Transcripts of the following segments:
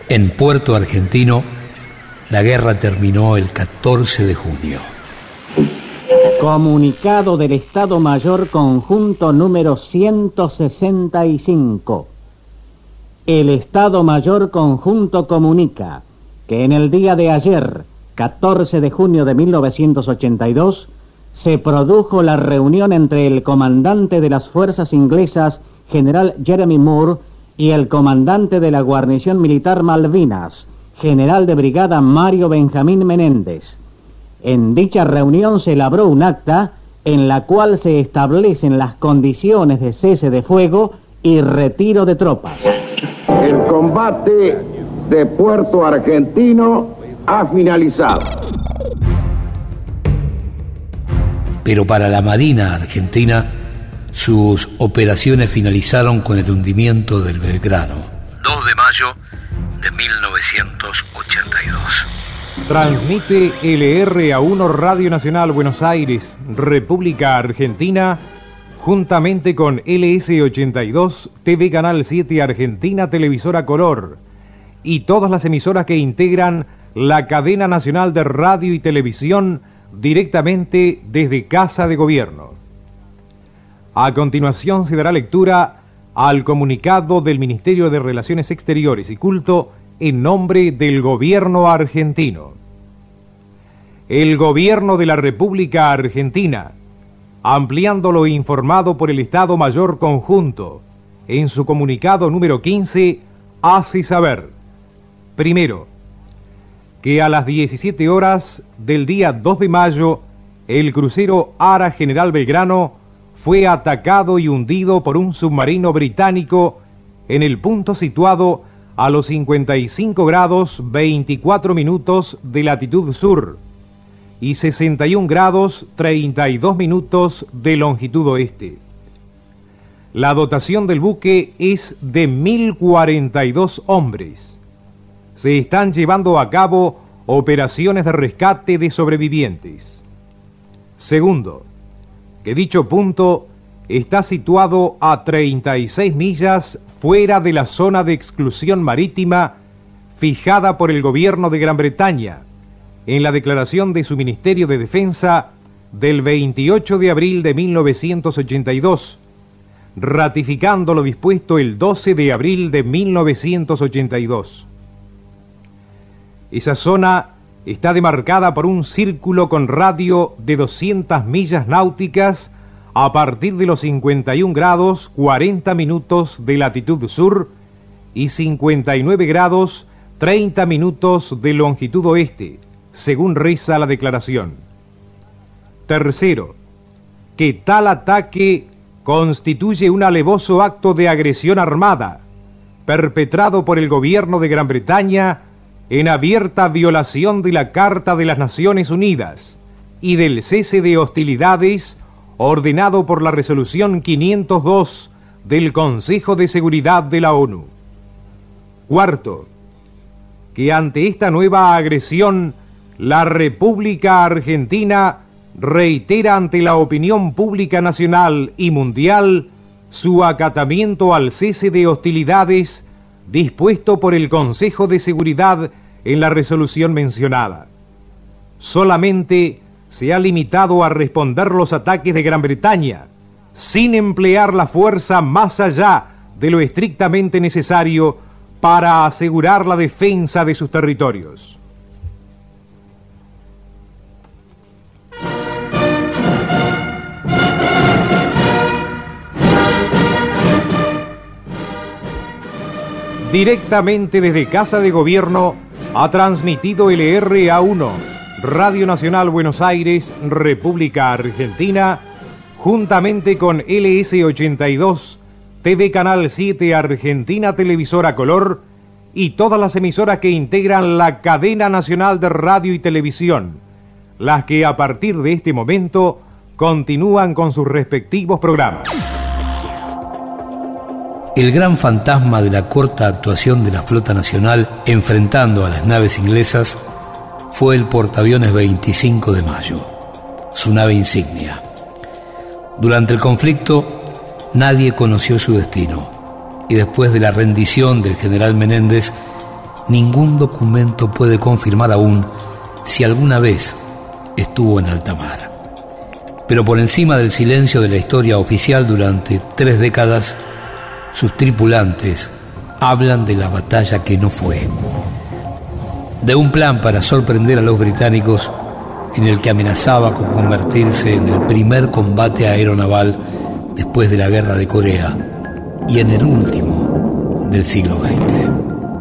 En Puerto Argentino, la guerra terminó el 14 de junio. Comunicado del Estado Mayor Conjunto número 165. El Estado Mayor Conjunto comunica que en el día de ayer, 14 de junio de 1982, se produjo la reunión entre el comandante de las fuerzas inglesas, general Jeremy Moore, y el comandante de la guarnición militar Malvinas, general de brigada Mario Benjamín Menéndez. En dicha reunión se elaboró un acta en la cual se establecen las condiciones de cese de fuego y retiro de tropas. El combate de Puerto Argentino ha finalizado. Pero para la Marina Argentina, sus operaciones finalizaron con el hundimiento del Belgrano, 2 de mayo de 1982. Transmite LRA1 Radio Nacional Buenos Aires, República Argentina, juntamente con LS82, TV Canal 7 Argentina, Televisora Color, y todas las emisoras que integran la cadena nacional de radio y televisión directamente desde Casa de Gobierno. A continuación se dará lectura al comunicado del Ministerio de Relaciones Exteriores y Culto en nombre del Gobierno argentino. El Gobierno de la República Argentina, ampliando lo informado por el Estado Mayor Conjunto, en su comunicado número 15, hace saber, primero, que a las 17 horas del día 2 de mayo, el crucero Ara General Belgrano fue atacado y hundido por un submarino británico en el punto situado a los 55 grados 24 minutos de latitud sur y 61 grados 32 minutos de longitud oeste. La dotación del buque es de 1.042 hombres. Se están llevando a cabo operaciones de rescate de sobrevivientes. Segundo, que dicho punto está situado a 36 millas fuera de la zona de exclusión marítima fijada por el gobierno de Gran Bretaña en la declaración de su Ministerio de Defensa del 28 de abril de 1982, ratificando lo dispuesto el 12 de abril de 1982. Esa zona está demarcada por un círculo con radio de 200 millas náuticas a partir de los 51 grados 40 minutos de latitud sur y 59 grados 30 minutos de longitud oeste, según reza la declaración. Tercero, que tal ataque constituye un alevoso acto de agresión armada, perpetrado por el gobierno de Gran Bretaña en abierta violación de la Carta de las Naciones Unidas y del cese de hostilidades ordenado por la Resolución 502 del Consejo de Seguridad de la ONU. Cuarto, que ante esta nueva agresión, la República Argentina reitera ante la opinión pública nacional y mundial su acatamiento al cese de hostilidades dispuesto por el Consejo de Seguridad en la resolución mencionada. Solamente se ha limitado a responder los ataques de Gran Bretaña, sin emplear la fuerza más allá de lo estrictamente necesario para asegurar la defensa de sus territorios. Directamente desde Casa de Gobierno ha transmitido LRA1, Radio Nacional Buenos Aires, República Argentina, juntamente con LS82, TV Canal 7 Argentina, Televisora Color, y todas las emisoras que integran la cadena nacional de radio y televisión, las que a partir de este momento continúan con sus respectivos programas. El gran fantasma de la corta actuación de la flota nacional enfrentando a las naves inglesas fue el portaaviones 25 de mayo, su nave insignia. Durante el conflicto, nadie conoció su destino, y después de la rendición del general Menéndez, ningún documento puede confirmar aún si alguna vez estuvo en alta mar. Pero por encima del silencio de la historia oficial durante 3 décadas, sus tripulantes hablan de la batalla que no fue, de un plan para sorprender a los británicos en el que amenazaba con convertirse en el primer combate aeronaval después de la Guerra de Corea y en el último del siglo XX.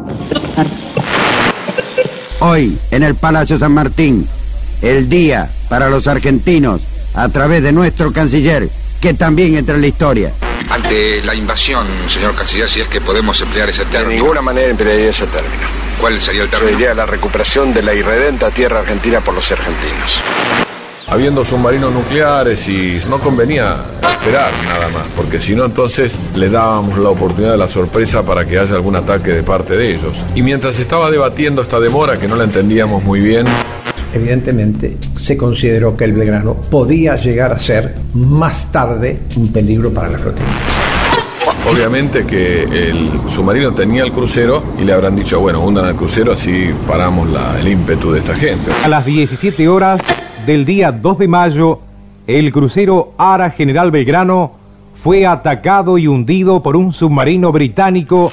Hoy, en el Palacio San Martín, el día para los argentinos, a través de nuestro canciller, que también entra en la historia. Ante la invasión, señor canciller, si es que podemos emplear ese término. De ninguna manera emplearía ese término. ¿Cuál sería el término? Yo diría la recuperación de la irredenta tierra argentina por los argentinos. Habiendo submarinos nucleares y no convenía esperar nada más, porque si no entonces les dábamos la oportunidad de la sorpresa para que haya algún ataque de parte de ellos. Y mientras se estaba debatiendo esta demora, que no la entendíamos muy bien, evidentemente se consideró que el Belgrano podía llegar a ser más tarde un peligro para la flotilla. Obviamente que el submarino tenía el crucero y le habrán dicho, bueno, hundan al crucero, así paramos el ímpetu de esta gente. A las 17 horas del día 2 de mayo, el crucero Ara General Belgrano fue atacado y hundido por un submarino británico.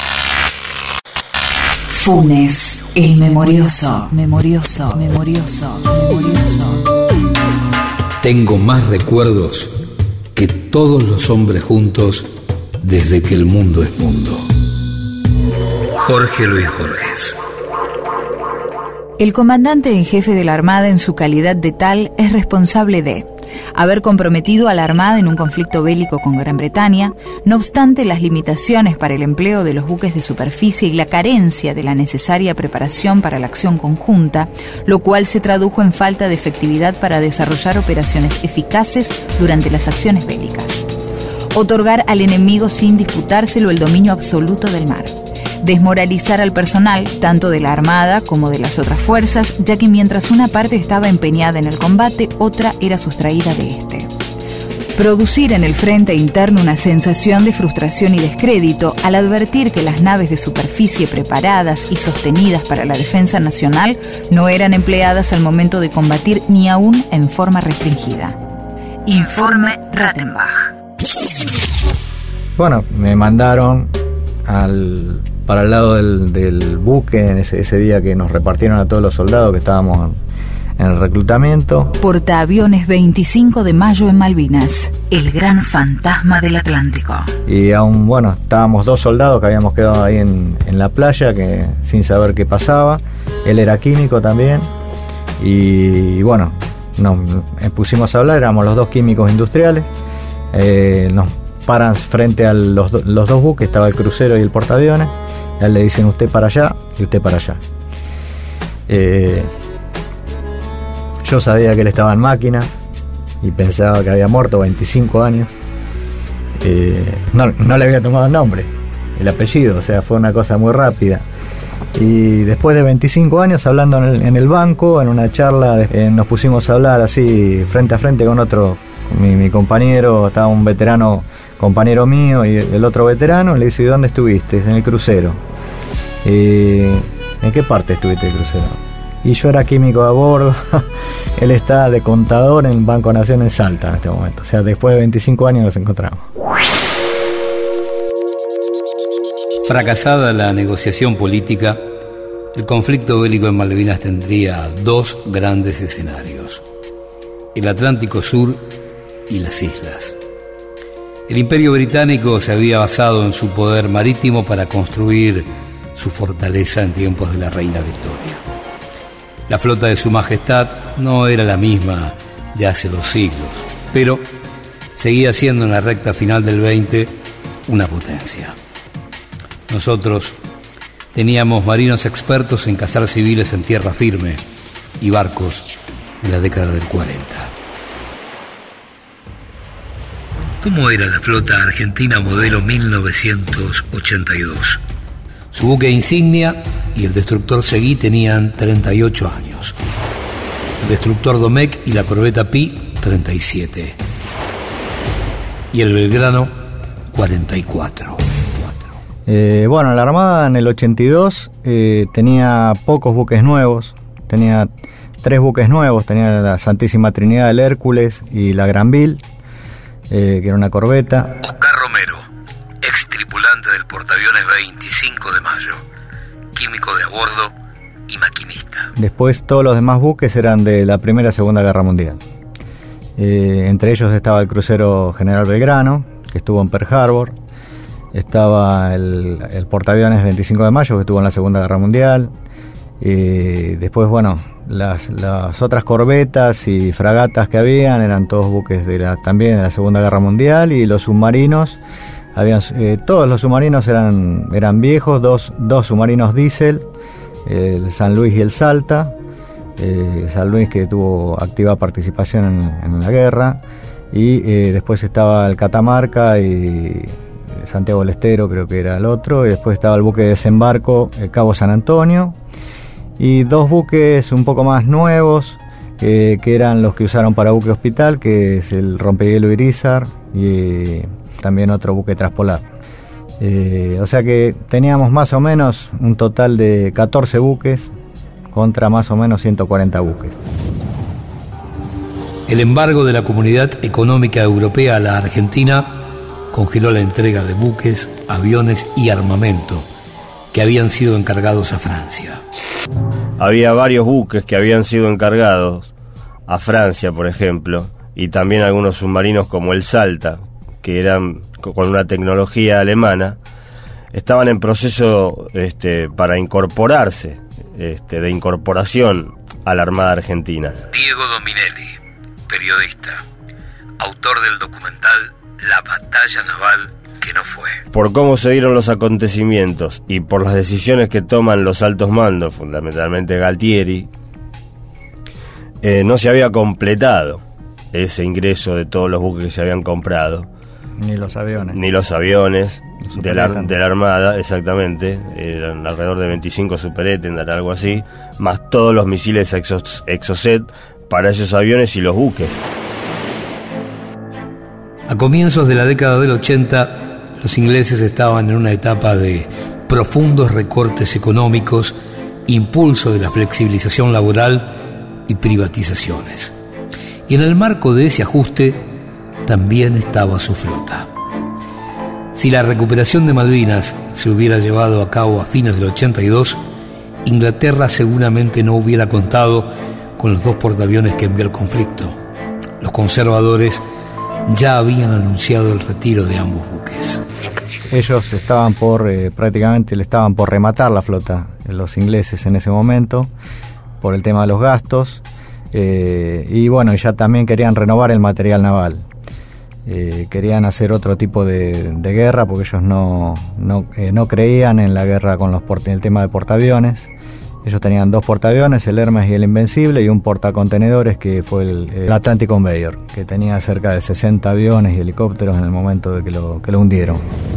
Funes, el memorioso. Tengo más recuerdos que todos los hombres juntos desde que el mundo es mundo. Jorge Luis Borges. El comandante en jefe de la Armada en su calidad de tal es responsable de haber comprometido a la Armada en un conflicto bélico con Gran Bretaña, no obstante las limitaciones para el empleo de los buques de superficie y la carencia de la necesaria preparación para la acción conjunta, lo cual se tradujo en falta de efectividad para desarrollar operaciones eficaces durante las acciones bélicas. Otorgar al enemigo sin disputárselo el dominio absoluto del mar. Desmoralizar al personal, tanto de la Armada como de las otras fuerzas, ya que mientras una parte estaba empeñada en el combate, otra era sustraída de este. Producir en el frente interno una sensación de frustración y descrédito al advertir que las naves de superficie preparadas y sostenidas para la defensa nacional no eran empleadas al momento de combatir ni aún en forma restringida. Informe Rattenbach. Bueno, me mandaron para el lado del buque en ese día que nos repartieron a todos los soldados que estábamos en el reclutamiento. Portaaviones 25 de mayo en Malvinas, el gran fantasma del Atlántico. Y aún, bueno, estábamos 2 soldados que habíamos quedado ahí en la playa sin saber qué pasaba. Él era químico también. Y bueno, nos pusimos a hablar, éramos los 2 químicos industriales. Nos paran frente a los 2 buques, estaba el crucero y el portaaviones. A él le dicen usted para allá y usted para allá. Yo sabía que él estaba en máquinas y pensaba que había muerto 25 años. No le había tomado el nombre, el apellido, o sea, fue una cosa muy rápida. Y después de 25 años hablando en el banco, en una charla, nos pusimos a hablar así frente a frente con otro, mi compañero, estaba un veterano compañero mío y el otro veterano. Le dice, ¿y dónde estuviste? En el crucero. ¿En qué parte estuviste del crucero? Y yo era químico a bordo. Él está de contador en Banco Nación en Salta en este momento. O sea, después de 25 años nos encontramos. Fracasada la negociación política, el conflicto bélico en Malvinas tendría 2 grandes escenarios: el Atlántico Sur y las islas. El Imperio Británico se había basado en su poder marítimo para construir su fortaleza en tiempos de la Reina Victoria. La flota de Su Majestad no era la misma de hace 2 siglos, pero seguía siendo en la recta final del 20 una potencia. Nosotros teníamos marinos expertos en cazar civiles en tierra firme y barcos de la década del 40. ¿Cómo era la flota argentina modelo 1982? Su buque insignia y el destructor Seguí tenían 38 años. El destructor Domecq y la corbeta Pi, 37. Y el Belgrano, 44. Bueno, la Armada en el 82 tenía pocos buques nuevos, tenía 3 buques nuevos, tenía la Santísima Trinidad, el Hércules y la Granville, que era una corbeta. Oscar Romero, ex tripulante del portaaviones 25 de Mayo, químico de a bordo y maquinista. Después todos los demás buques eran de la Primera y Segunda Guerra Mundial. Entre ellos estaba el crucero General Belgrano, que estuvo en Pearl Harbor. Estaba el portaaviones 25 de Mayo, que estuvo en la Segunda Guerra Mundial. Después, bueno, las otras corbetas y fragatas que habían eran todos buques también de la Segunda Guerra Mundial. Y los submarinos, todos los submarinos eran viejos, dos submarinos diésel, el San Luis y el Salta. San Luis, que tuvo activa participación en la guerra. Y después estaba el Catamarca y Santiago del Estero, creo que era el otro, y después estaba el buque de desembarco, el Cabo San Antonio, y 2 buques un poco más nuevos, que eran los que usaron para buque hospital, que es el Rompehielo Irizar y también otro buque traspolar. O sea que teníamos más o menos un total de 14 buques contra más o menos 140 buques. El embargo de la Comunidad Económica Europea a la Argentina congeló la entrega de buques, aviones y armamento que habían sido encargados a Francia. Había varios buques que habían sido encargados a Francia, por ejemplo, y también algunos submarinos como el Salta, que eran con una tecnología alemana, estaban en proceso para incorporarse, de incorporación a la Armada Argentina. Diego Dominelli, periodista, autor del documental La Batalla Naval que no fue. Por cómo se dieron los acontecimientos y por las decisiones que toman los altos mandos, fundamentalmente Galtieri, no se había completado ese ingreso de todos los buques que se habían comprado. Ni los aviones de la Armada, exactamente. Eran alrededor de 25 Super Étendard, algo así, más todos los misiles Exocet para esos aviones y los buques. A comienzos de la década del 80, los ingleses estaban en una etapa de profundos recortes económicos, impulso de la flexibilización laboral y privatizaciones. Y en el marco de ese ajuste también estaba su flota. Si la recuperación de Malvinas se hubiera llevado a cabo a fines del 82, Inglaterra seguramente no hubiera contado con los 2 portaaviones que envió al conflicto. Los conservadores ya habían anunciado el retiro de ambos buques. Ellos estaban prácticamente le estaban por rematar la flota, los ingleses en ese momento, por el tema de los gastos, y bueno, ya también querían renovar el material naval. Querían hacer otro tipo de guerra, porque ellos no creían en la guerra con el tema de portaaviones. Ellos tenían 2 portaaviones, el Hermes y el Invencible, y un portacontenedores que fue el Atlantic Conveyor, que tenía cerca de 60 aviones y helicópteros en el momento de que lo hundieron.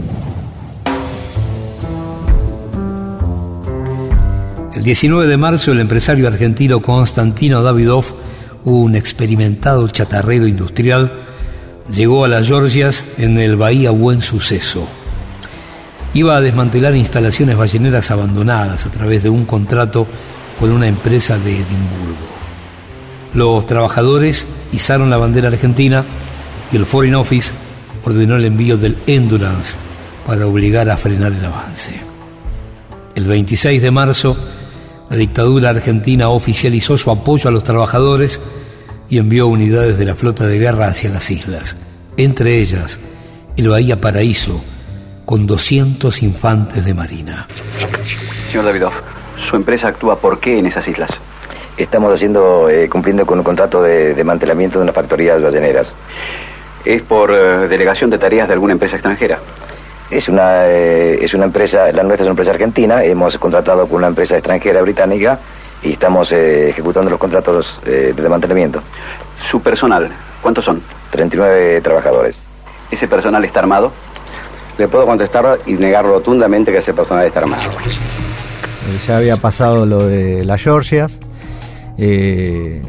El 19 de marzo, el empresario argentino Constantino Davidoff, un experimentado chatarrero industrial, llegó a las Georgias en el Bahía Buen Suceso. Iba a desmantelar instalaciones balleneras abandonadas a través de un contrato con una empresa de Edimburgo. Los trabajadores izaron la bandera argentina y el Foreign Office ordenó el envío del Endurance para obligar a frenar el avance. El 26 de marzo, la dictadura argentina oficializó su apoyo a los trabajadores y envió unidades de la flota de guerra hacia las islas, entre ellas el Bahía Paraíso, con 200 infantes de marina. Señor Davidoff, ¿su empresa actúa por qué en esas islas? Estamos cumpliendo con un contrato de desmantelamiento de unas factorías balleneras. ¿Es por delegación de tareas de alguna empresa extranjera? Es una empresa, la nuestra es una empresa argentina, hemos contratado con una empresa extranjera británica y estamos ejecutando los contratos de desmantelamiento. ¿Su personal, cuántos son? 39 trabajadores. ¿Ese personal está armado? Le puedo contestar y negar rotundamente que ese personal está armado. Ya había pasado lo de las Georgias,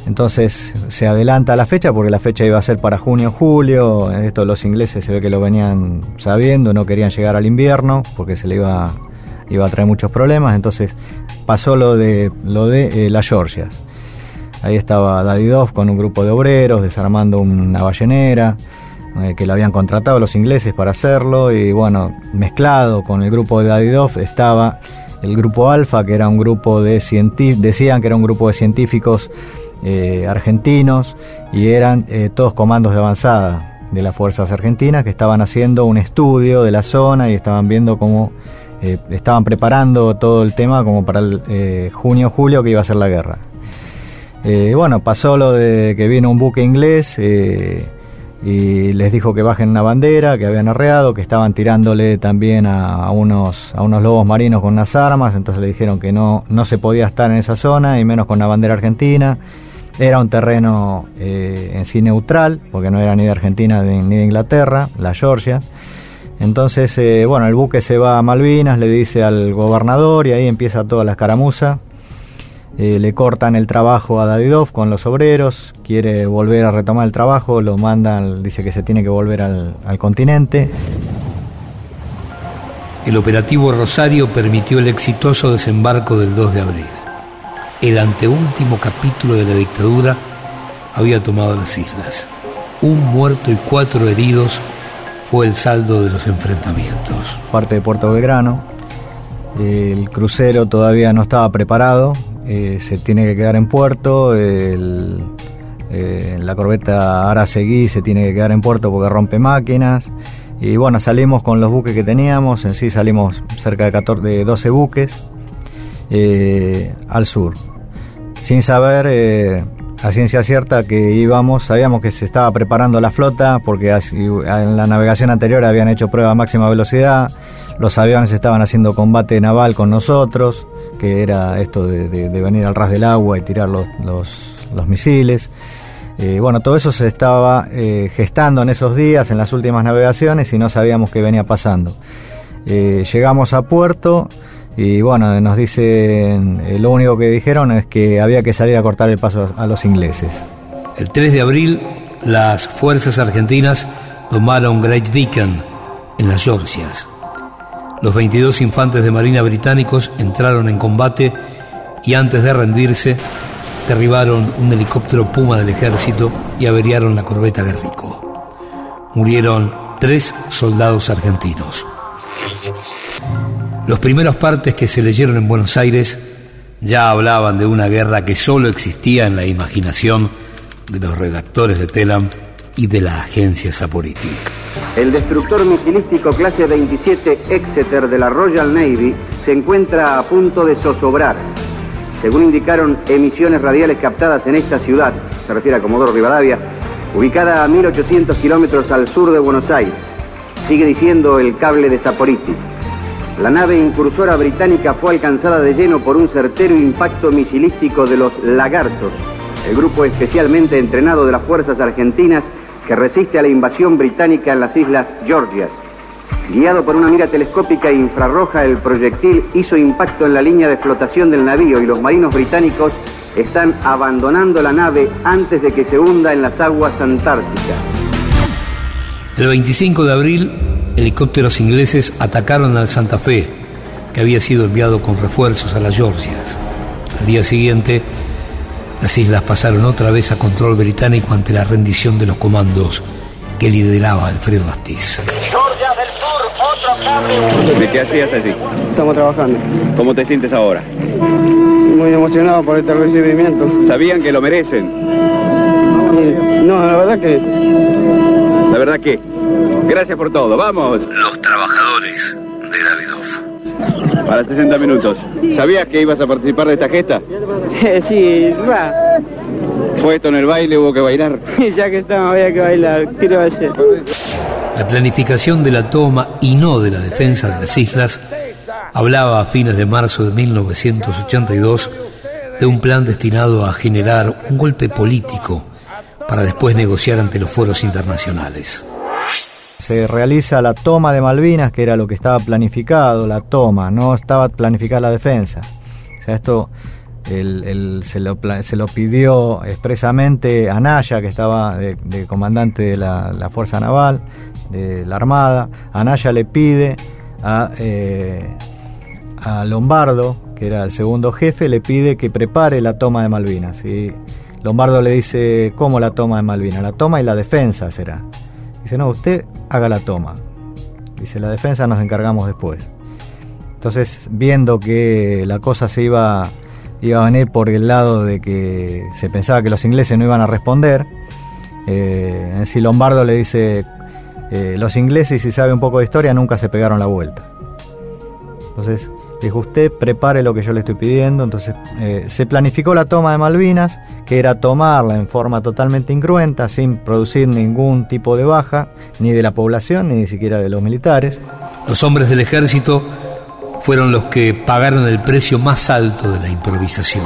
Entonces se adelanta la fecha porque la fecha iba a ser para junio, julio. Esto los ingleses se ve que lo venían sabiendo, no querían llegar al invierno porque se le iba a traer muchos problemas. Entonces pasó lo de las Georgias. Ahí estaba Davidoff con un grupo de obreros desarmando una ballenera que le habían contratado los ingleses para hacerlo, y bueno, mezclado con el grupo de Davidoff estaba el grupo Alfa, que era un grupo de decían que era un grupo de científicos argentinos, y eran todos comandos de avanzada de las fuerzas argentinas que estaban haciendo un estudio de la zona y estaban viendo cómo estaban preparando todo el tema como para el junio-julio que iba a ser la guerra. Bueno, pasó lo de que vino un buque inglés y les dijo que bajen una bandera, que habían arreado, que estaban tirándole también a unos lobos marinos con unas armas. Entonces le dijeron que no se podía estar en esa zona, y menos con la bandera argentina. Era un terreno en sí neutral, porque no era ni de Argentina ni de Inglaterra, la Georgia. Entonces, bueno, el buque se va a Malvinas, le dice al gobernador, y ahí empieza toda la escaramuza. Le cortan el trabajo a Davidoff con los obreros, quiere volver a retomar el trabajo, lo mandan, dice que se tiene que volver al continente. El operativo Rosario permitió el exitoso desembarco del 2 de abril. El anteúltimo capítulo de la dictadura había tomado las islas. 1 muerto y 4 heridos fue el saldo de los enfrentamientos. Parte de Puerto Belgrano, el crucero todavía no estaba preparado. Se tiene que quedar en puerto, la corbeta Araceguí se tiene que quedar en puerto porque rompe máquinas, y bueno, salimos con los buques que teníamos. En sí salimos cerca de 12 buques al sur, sin saber a ciencia cierta que sabíamos que se estaba preparando la flota, porque en la navegación anterior habían hecho prueba a máxima velocidad, los aviones estaban haciendo combate naval con nosotros, que era esto de venir al ras del agua y tirar los misiles. Bueno, todo eso se estaba gestando en esos días, en las últimas navegaciones, y no sabíamos qué venía pasando. Llegamos a puerto y bueno, nos dicen, lo único que dijeron es que había que salir a cortar el paso a los ingleses. El 3 de abril, las fuerzas argentinas tomaron Great Beacon, en las Georgias. Los 22 infantes de marina británicos entraron en combate y antes de rendirse derribaron un helicóptero Puma del ejército y averiaron la corbeta Guerrico. Murieron 3 soldados argentinos. Los primeros partes que se leyeron en Buenos Aires ya hablaban de una guerra que solo existía en la imaginación de los redactores de Telam y de la agencia Saporiti. El destructor misilístico clase 27 Exeter de la Royal Navy se encuentra a punto de zozobrar. Según indicaron emisiones radiales captadas en esta ciudad, se refiere a Comodoro Rivadavia, ubicada a 1800 kilómetros al sur de Buenos Aires. Sigue diciendo el cable de Saporiti. La nave incursora británica fue alcanzada de lleno por un certero impacto misilístico de los Lagartos, el grupo especialmente entrenado de las fuerzas argentinas que resiste a la invasión británica en las islas Georgias. Guiado por una mira telescópica e infrarroja, el proyectil hizo impacto en la línea de flotación del navío y los marinos británicos están abandonando la nave antes de que se hunda en las aguas antárticas. El 25 de abril, helicópteros ingleses atacaron al Santa Fe, que había sido enviado con refuerzos a las Georgias. Al día siguiente, las islas pasaron otra vez a control británico ante la rendición de los comandos que lideraba Alfredo Astiz. Georgia del Sur, otro cable. ¿De qué hacías allí? Estamos trabajando. ¿Cómo te sientes ahora? Muy emocionado por este recibimiento. ¿Sabían que lo merecen? No, la verdad que... ¿La verdad qué? Gracias por todo, vamos. Los trabajadores de Davidoff. Para 60 minutos. ¿Sabías que ibas a participar de esta gesta? Sí, va. ¿Fue esto en el baile? ¿Hubo que bailar? Ya que estamos, había que bailar. ¿Qué le va a hacer? La planificación de la toma y no de la defensa de las islas hablaba a fines de marzo de 1982 de un plan destinado a generar un golpe político para después negociar ante los foros internacionales. Se realiza la toma de Malvinas, que era lo que estaba planificado, la toma, no estaba planificada la defensa. O sea, esto Se lo pidió expresamente a Anaya, que estaba de comandante de la Fuerza Naval, de la Armada. Anaya le pide a Lombardo, que era el segundo jefe, le pide que prepare la toma de Malvinas. Y Lombardo le dice: ¿cómo la toma de Malvinas? La toma y la defensa será. Dice: no, usted haga la toma. Dice: la defensa nos encargamos después. Entonces, viendo que la cosa se iba a venir por el lado de que se pensaba que los ingleses no iban a responder, si Lombardo le dice: los ingleses, si sabe un poco de historia, nunca se pegaron la vuelta. Entonces dijo: usted prepare lo que yo le estoy pidiendo. Entonces se planificó la toma de Malvinas, que era tomarla en forma totalmente incruenta, sin producir ningún tipo de baja, ni de la población, ni siquiera de los militares. Los hombres del ejército fueron los que pagaron el precio más alto de la improvisación.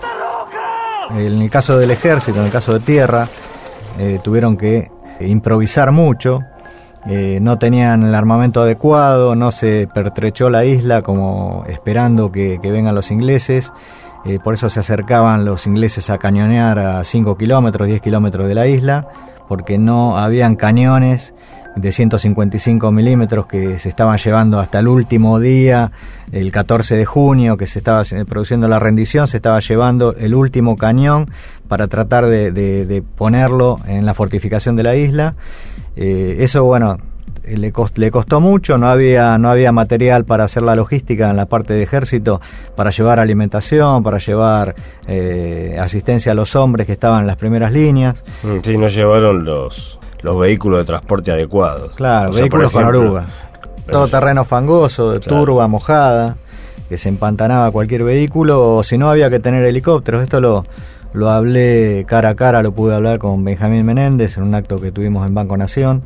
En el caso del ejército, en el caso de tierra, tuvieron que improvisar mucho. No tenían el armamento adecuado, no se pertrechó la isla como esperando que vengan los ingleses. Por eso se acercaban los ingleses a cañonear a 5 kilómetros, 10 kilómetros de la isla, porque no habían cañones de 155 milímetros que se estaban llevando hasta el último día, el 14 de junio, que se estaba produciendo la rendición. Se estaba llevando el último cañón para tratar de ponerlo en la fortificación de la isla. Eso, bueno, le costó mucho. No había material para hacer la logística en la parte de ejército, para llevar alimentación, para llevar asistencia a los hombres que estaban en las primeras líneas. Sí, no llevaron los vehículos de transporte adecuados. Claro, vehículos con oruga. Todo terreno fangoso, de turba, mojada, que se empantanaba cualquier vehículo, o si no había que tener helicópteros. Esto lo hablé cara a cara, lo pude hablar con Benjamín Menéndez en un acto que tuvimos en Banco Nación.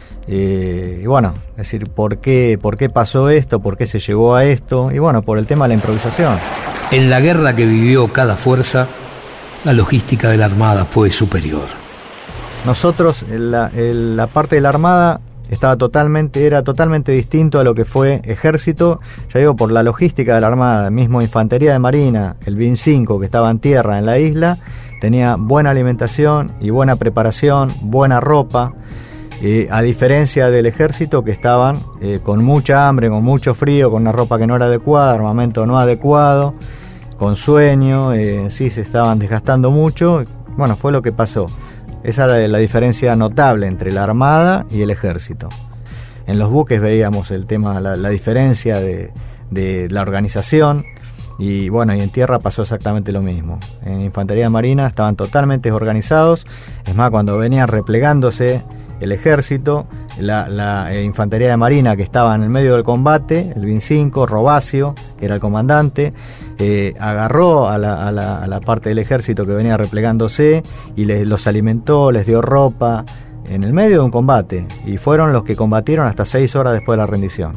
Y bueno, es decir, ¿por qué pasó esto? ¿Por qué se llegó a esto? Y bueno, por el tema de la improvisación. En la guerra que vivió cada fuerza, la logística de la Armada fue superior. Nosotros, la parte de la Armada era totalmente distinto a lo que fue ejército. Ya digo, por la logística de la Armada, mismo Infantería de Marina, el BIN 5 que estaba en tierra en la isla, tenía buena alimentación y buena preparación, buena ropa. A diferencia del ejército, que estaban con mucha hambre, con mucho frío, con una ropa que no era adecuada, armamento no adecuado, con sueño, sí se estaban desgastando mucho. Bueno, fue lo que pasó. Esa es la diferencia notable entre la Armada y el ejército. En los buques veíamos el tema, la diferencia de la organización, y bueno, y en tierra pasó exactamente lo mismo. En Infantería Marina estaban totalmente desorganizados. Es más, cuando venían replegándose el ejército, la Infantería de Marina, que estaba en el medio del combate, el BIN 5, Robacio, que era el comandante, agarró a la parte del ejército que venía replegándose y los alimentó, les dio ropa en el medio de un combate, y fueron los que combatieron hasta 6 horas después de la rendición.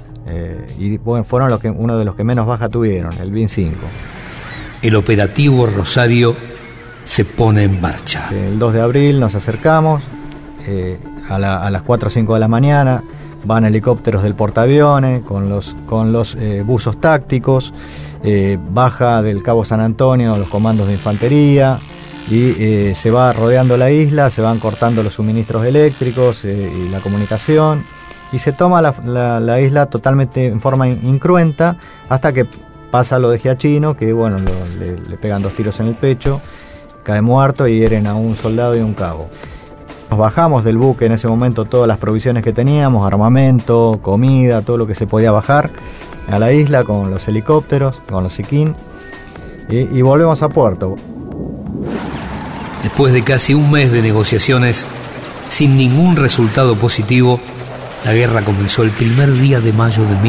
Y bueno, fueron uno de los que menos baja tuvieron, el BIN 5. El operativo Rosario se pone en marcha. El 2 de abril nos acercamos. A las 4 o 5 de la mañana van helicópteros del portaaviones con los buzos tácticos, baja del Cabo San Antonio los comandos de infantería, y se va rodeando la isla, se van cortando los suministros eléctricos y la comunicación, y se toma la isla totalmente en forma incruenta, hasta que pasa lo de Giachino, que bueno, le pegan 2 tiros en el pecho, cae muerto y hieren a un soldado y un cabo. Nos bajamos del buque en ese momento todas las provisiones que teníamos, armamento, comida, todo lo que se podía bajar a la isla con los helicópteros, con los Siquín, y volvemos a puerto. Después de casi un mes de negociaciones, sin ningún resultado positivo, la guerra comenzó el primer día de mayo de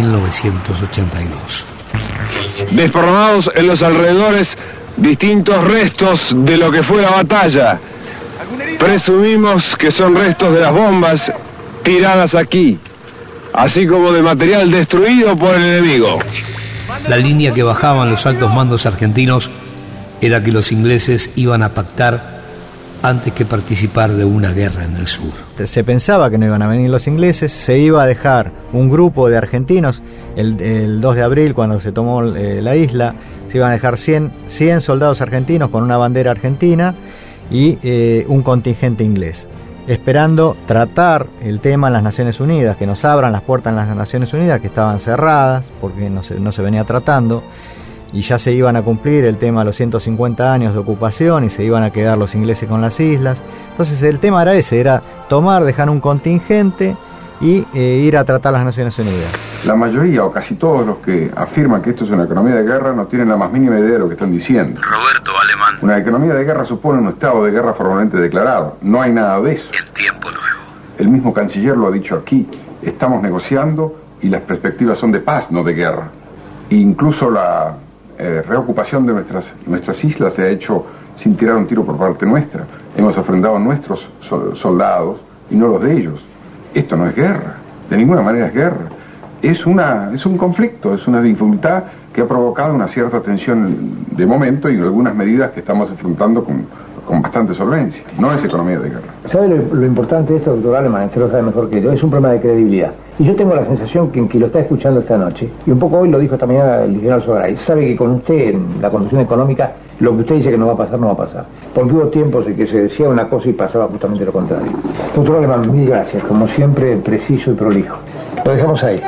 1982. Desparramados en los alrededores distintos restos de lo que fue la batalla. Presumimos que son restos de las bombas tiradas aquí, así como de material destruido por el enemigo. La línea que bajaban los altos mandos argentinos era que los ingleses iban a pactar antes que participar de una guerra en el sur. Se pensaba que no iban a venir los ingleses, se iba a dejar un grupo de argentinos, el 2 de abril cuando se tomó la isla, se iban a dejar 100 soldados argentinos con una bandera argentina y un contingente inglés, esperando tratar el tema en las Naciones Unidas, que nos abran las puertas en las Naciones Unidas, que estaban cerradas porque no se venía tratando, y ya se iban a cumplir el tema de los 150 años de ocupación y se iban a quedar los ingleses con las islas. Entonces el tema era ese, era dejar un contingente y ir a tratar las Naciones Unidas. La mayoría o casi todos los que afirman que esto es una economía de guerra no tienen la más mínima idea de lo que están diciendo. Roberto Alemán. Una economía de guerra supone un estado de guerra formalmente declarado. No hay nada de eso. En tiempo nuevo. El mismo canciller lo ha dicho aquí. Estamos negociando y las perspectivas son de paz, no de guerra. E incluso la reocupación de nuestras islas se ha hecho sin tirar un tiro por parte nuestra. Hemos ofrendado nuestros soldados y no los de ellos. Esto no es guerra, de ninguna manera es guerra. Es un conflicto, es una dificultad que ha provocado una cierta tensión de momento y algunas medidas que estamos enfrentando con bastante solvencia. No es economía de guerra. ¿Sabe lo importante de esto, doctor Alemán? Usted lo sabe mejor que yo. Es un problema de credibilidad. Y yo tengo la sensación que quien lo está escuchando esta noche, y un poco hoy lo dijo esta mañana el general Sogray, sabe que con usted en la conducción económica, lo que usted dice que no va a pasar, no va a pasar. Porque hubo tiempos en que se decía una cosa y pasaba justamente lo contrario. Doctor Alemán, mil gracias. Como siempre, preciso y prolijo. Lo dejamos ahí.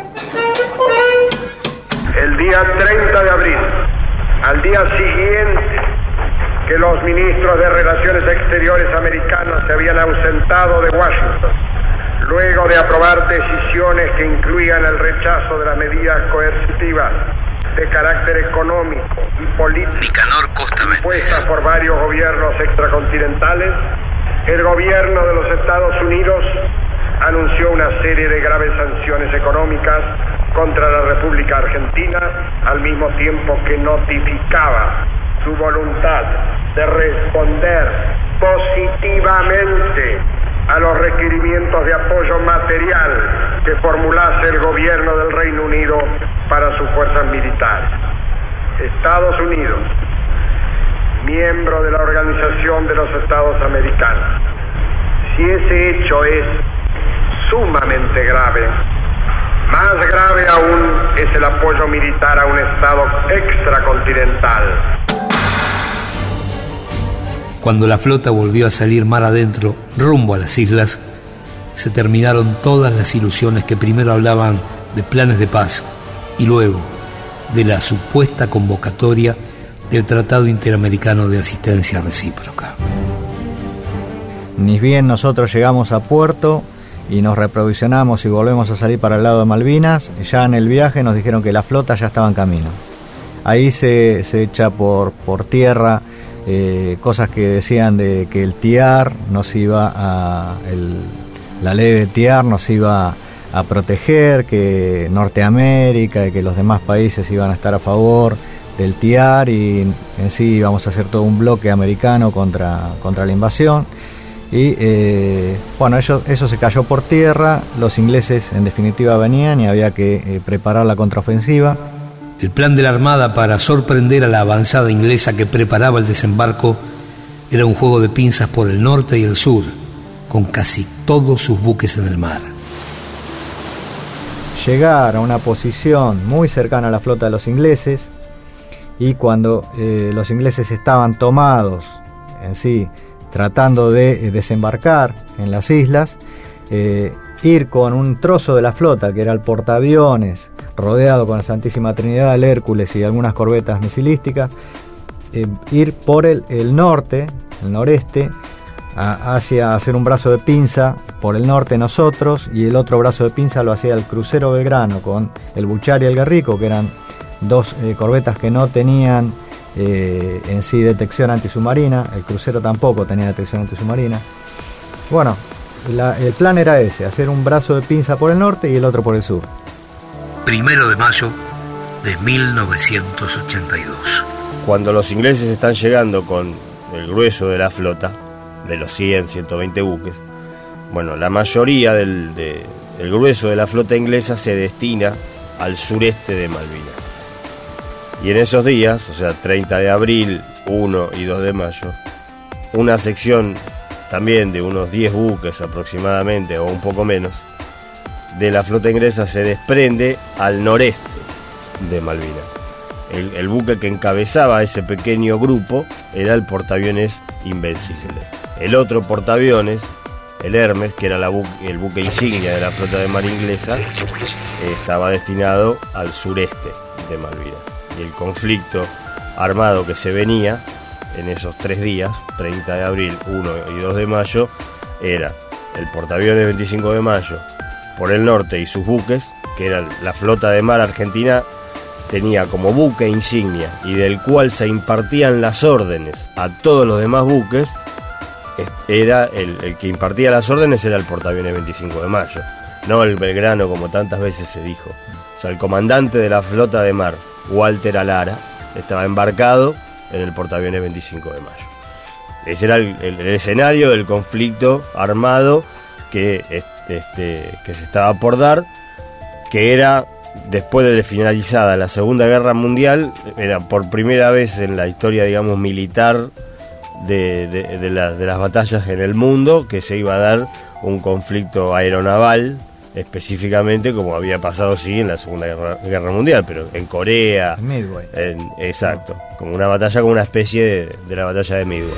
El día 30 de abril, al día siguiente que los ministros de Relaciones Exteriores americanos se habían ausentado de Washington, luego de aprobar decisiones que incluían el rechazo de las medidas coercitivas de carácter económico y político impuestas por varios gobiernos extracontinentales, el gobierno de los Estados Unidos anunció una serie de graves sanciones económicas contra la República Argentina, al mismo tiempo que notificaba su voluntad de responder positivamente a los requerimientos de apoyo material que formulase el gobierno del Reino Unido para sus fuerzas militares. Estados Unidos, miembro de la Organización de los Estados Americanos, si ese hecho es sumamente grave, más grave aún es el apoyo militar a un Estado extracontinental. Cuando la flota volvió a salir mar adentro, rumbo a las islas, se terminaron todas las ilusiones que primero hablaban de planes de paz y luego de la supuesta convocatoria del Tratado Interamericano de Asistencia Recíproca. Ni bien nosotros llegamos a puerto y nos reprovisionamos y volvemos a salir para el lado de Malvinas, ya en el viaje nos dijeron que la flota ya estaba en camino. Ahí se echa por tierra cosas que decían de que el TIAR nos iba a... la ley de TIAR nos iba a proteger, que Norteamérica y que los demás países iban a estar a favor del TIAR y en sí íbamos a hacer todo un bloque americano contra la invasión. Y bueno, eso se cayó por tierra, los ingleses en definitiva venían y había que preparar la contraofensiva. El plan de la Armada para sorprender a la avanzada inglesa que preparaba el desembarco era un juego de pinzas por el norte y el sur, con casi todos sus buques en el mar. Llegar a una posición muy cercana a la flota de los ingleses, y cuando los ingleses estaban tomados en sí, tratando de desembarcar en las islas, ir con un trozo de la flota que era el portaaviones rodeado con la Santísima Trinidad, el Hércules y algunas corbetas misilísticas, ir por el norte, el noreste, hacia hacer un brazo de pinza por el norte nosotros, y el otro brazo de pinza lo hacía el crucero Belgrano con el Buchar y el Guerrico, que eran dos corbetas que no tenían en sí detección antisubmarina. El crucero tampoco tenía detección antisubmarina. Bueno, el plan era ese, hacer un brazo de pinza por el norte y el otro por el sur. 1 de mayo de 1982. Cuando los ingleses están llegando con el grueso de la flota, de los 100, 120 buques, bueno, la mayoría del grueso de la flota inglesa se destina al sureste de Malvinas. Y en esos días, o sea, 30 de abril, 1 y 2 de mayo, una sección también de unos 10 buques aproximadamente, o un poco menos, de la flota inglesa se desprende al noreste de Malvinas. El buque que encabezaba ese pequeño grupo era el portaaviones Invencible. El otro portaaviones, el Hermes, que era el buque insignia de la flota de mar inglesa, estaba destinado al sureste de Malvinas. Y el conflicto armado que se venía en esos 3 días, 30 de abril, 1 y 2 de mayo, era el portaaviones 25 de mayo por el norte y sus buques, que era la flota de mar argentina, tenía como buque insignia y del cual se impartían las órdenes a todos los demás buques. Era el que impartía las órdenes era el portaaviones 25 de mayo, no el Belgrano como tantas veces se dijo. O sea, el comandante de la flota de mar, Walter Alara, estaba embarcado en el portaaviones 25 de mayo. Ese era el escenario del conflicto armado que se estaba por dar, que era, después de finalizada la Segunda Guerra Mundial, era por primera vez en la historia, digamos, militar de las batallas en el mundo, que se iba a dar un conflicto aeronaval, específicamente como había pasado sí en la Segunda Guerra Mundial, pero en Corea, en Midway. Exacto, como una batalla, como una especie de la batalla de Midway.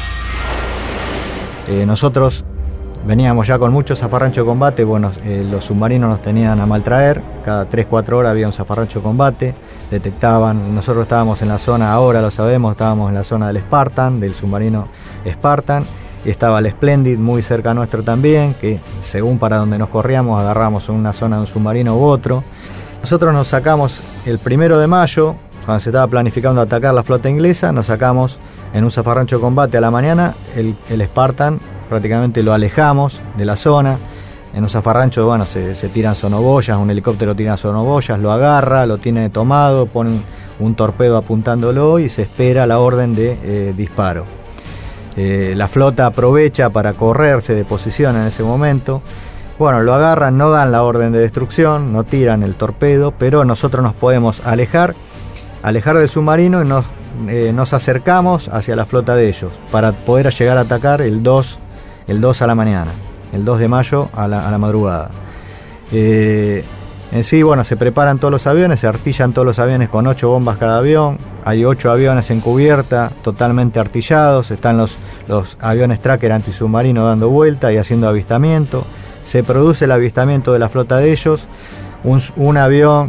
Nosotros veníamos ya con mucho zafarrancho de combate. Bueno, los submarinos nos tenían a maltraer, cada 3-4 horas había un zafarrancho de combate, detectaban, nosotros estábamos en la zona, ahora lo sabemos, estábamos en la zona del Spartan, del submarino Spartan, y estaba el Splendid muy cerca nuestro también, que según para donde nos corríamos agarramos en una zona de un submarino u otro. Nosotros nos sacamos el 1 de mayo, cuando se estaba planificando atacar la flota inglesa, nos sacamos en un zafarrancho de combate a la mañana el Spartan, prácticamente lo alejamos de la zona. En un zafarrancho, bueno, se tiran sonoboyas, un helicóptero tira sonoboyas, lo agarra, lo tiene tomado, pone un torpedo apuntándolo y se espera la orden de disparo. La flota aprovecha para correrse de posición en ese momento. Bueno, lo agarran, no dan la orden de destrucción, no tiran el torpedo, pero nosotros nos podemos alejar del submarino y nos acercamos hacia la flota de ellos para poder llegar a atacar el 2 a la mañana, el 2 de mayo a la madrugada. En sí, bueno, se preparan todos los aviones, se artillan todos los aviones con 8 bombas cada avión. Hay 8 aviones en cubierta, totalmente artillados. Están los aviones tracker antisubmarino dando vuelta y haciendo avistamiento. Se produce el avistamiento de la flota de ellos. Un avión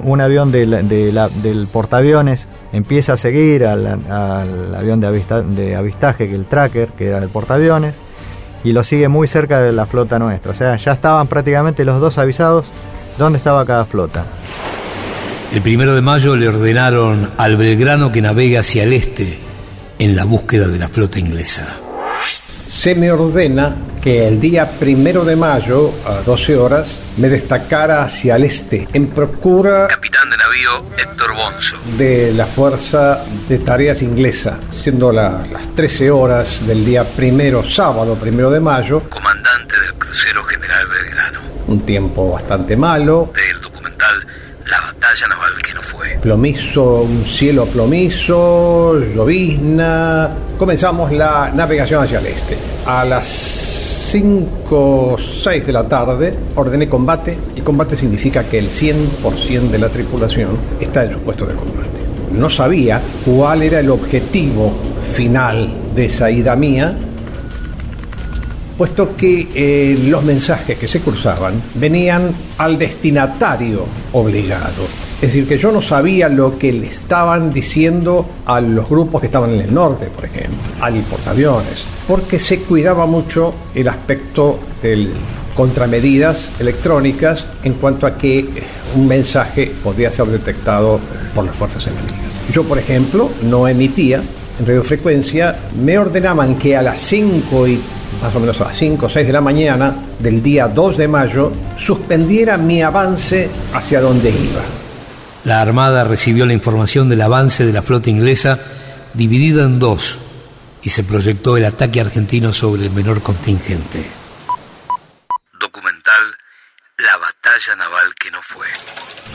del portaaviones empieza a seguir al avión de avistaje, que el tracker, que era el portaaviones, y lo sigue muy cerca de la flota nuestra. O sea, ya estaban prácticamente los dos avisados dónde estaba cada flota. El 1 de mayo le ordenaron al Belgrano que navegue hacia el este en la búsqueda de la flota inglesa. Se me ordena que el día 1 de mayo a 12 horas me destacara hacia el este en procura capitán de navío Héctor Bonzo de la fuerza de tareas inglesa, siendo las 13 horas del día sábado 1 de mayo, comandante del crucero General Belgrano. Un tiempo bastante malo del documental La batalla naval que no fue. Plomizo, un cielo plomizo, llovizna. Comenzamos la navegación hacia el este. A las 5 o 6 de la tarde ordené combate, y combate significa que el 100% de la tripulación está en su puesto de combate. No sabía cuál era el objetivo final de esa ida mía, puesto que los mensajes que se cruzaban venían al destinatario obligado. Es decir, que yo no sabía lo que le estaban diciendo a los grupos que estaban en el norte, por ejemplo, al portaaviones, porque se cuidaba mucho el aspecto del contramedidas electrónicas en cuanto a que un mensaje podía ser detectado por las fuerzas enemigas. Yo, por ejemplo, no emitía en radiofrecuencia. Me ordenaban que a las 5 más o menos a las 5 o 6 de la mañana del día 2 de mayo suspendiera mi avance hacia donde iba. La Armada recibió la información del avance de la flota inglesa dividida en 2 y se proyectó el ataque argentino sobre el menor contingente. Documental La batalla naval que no fue.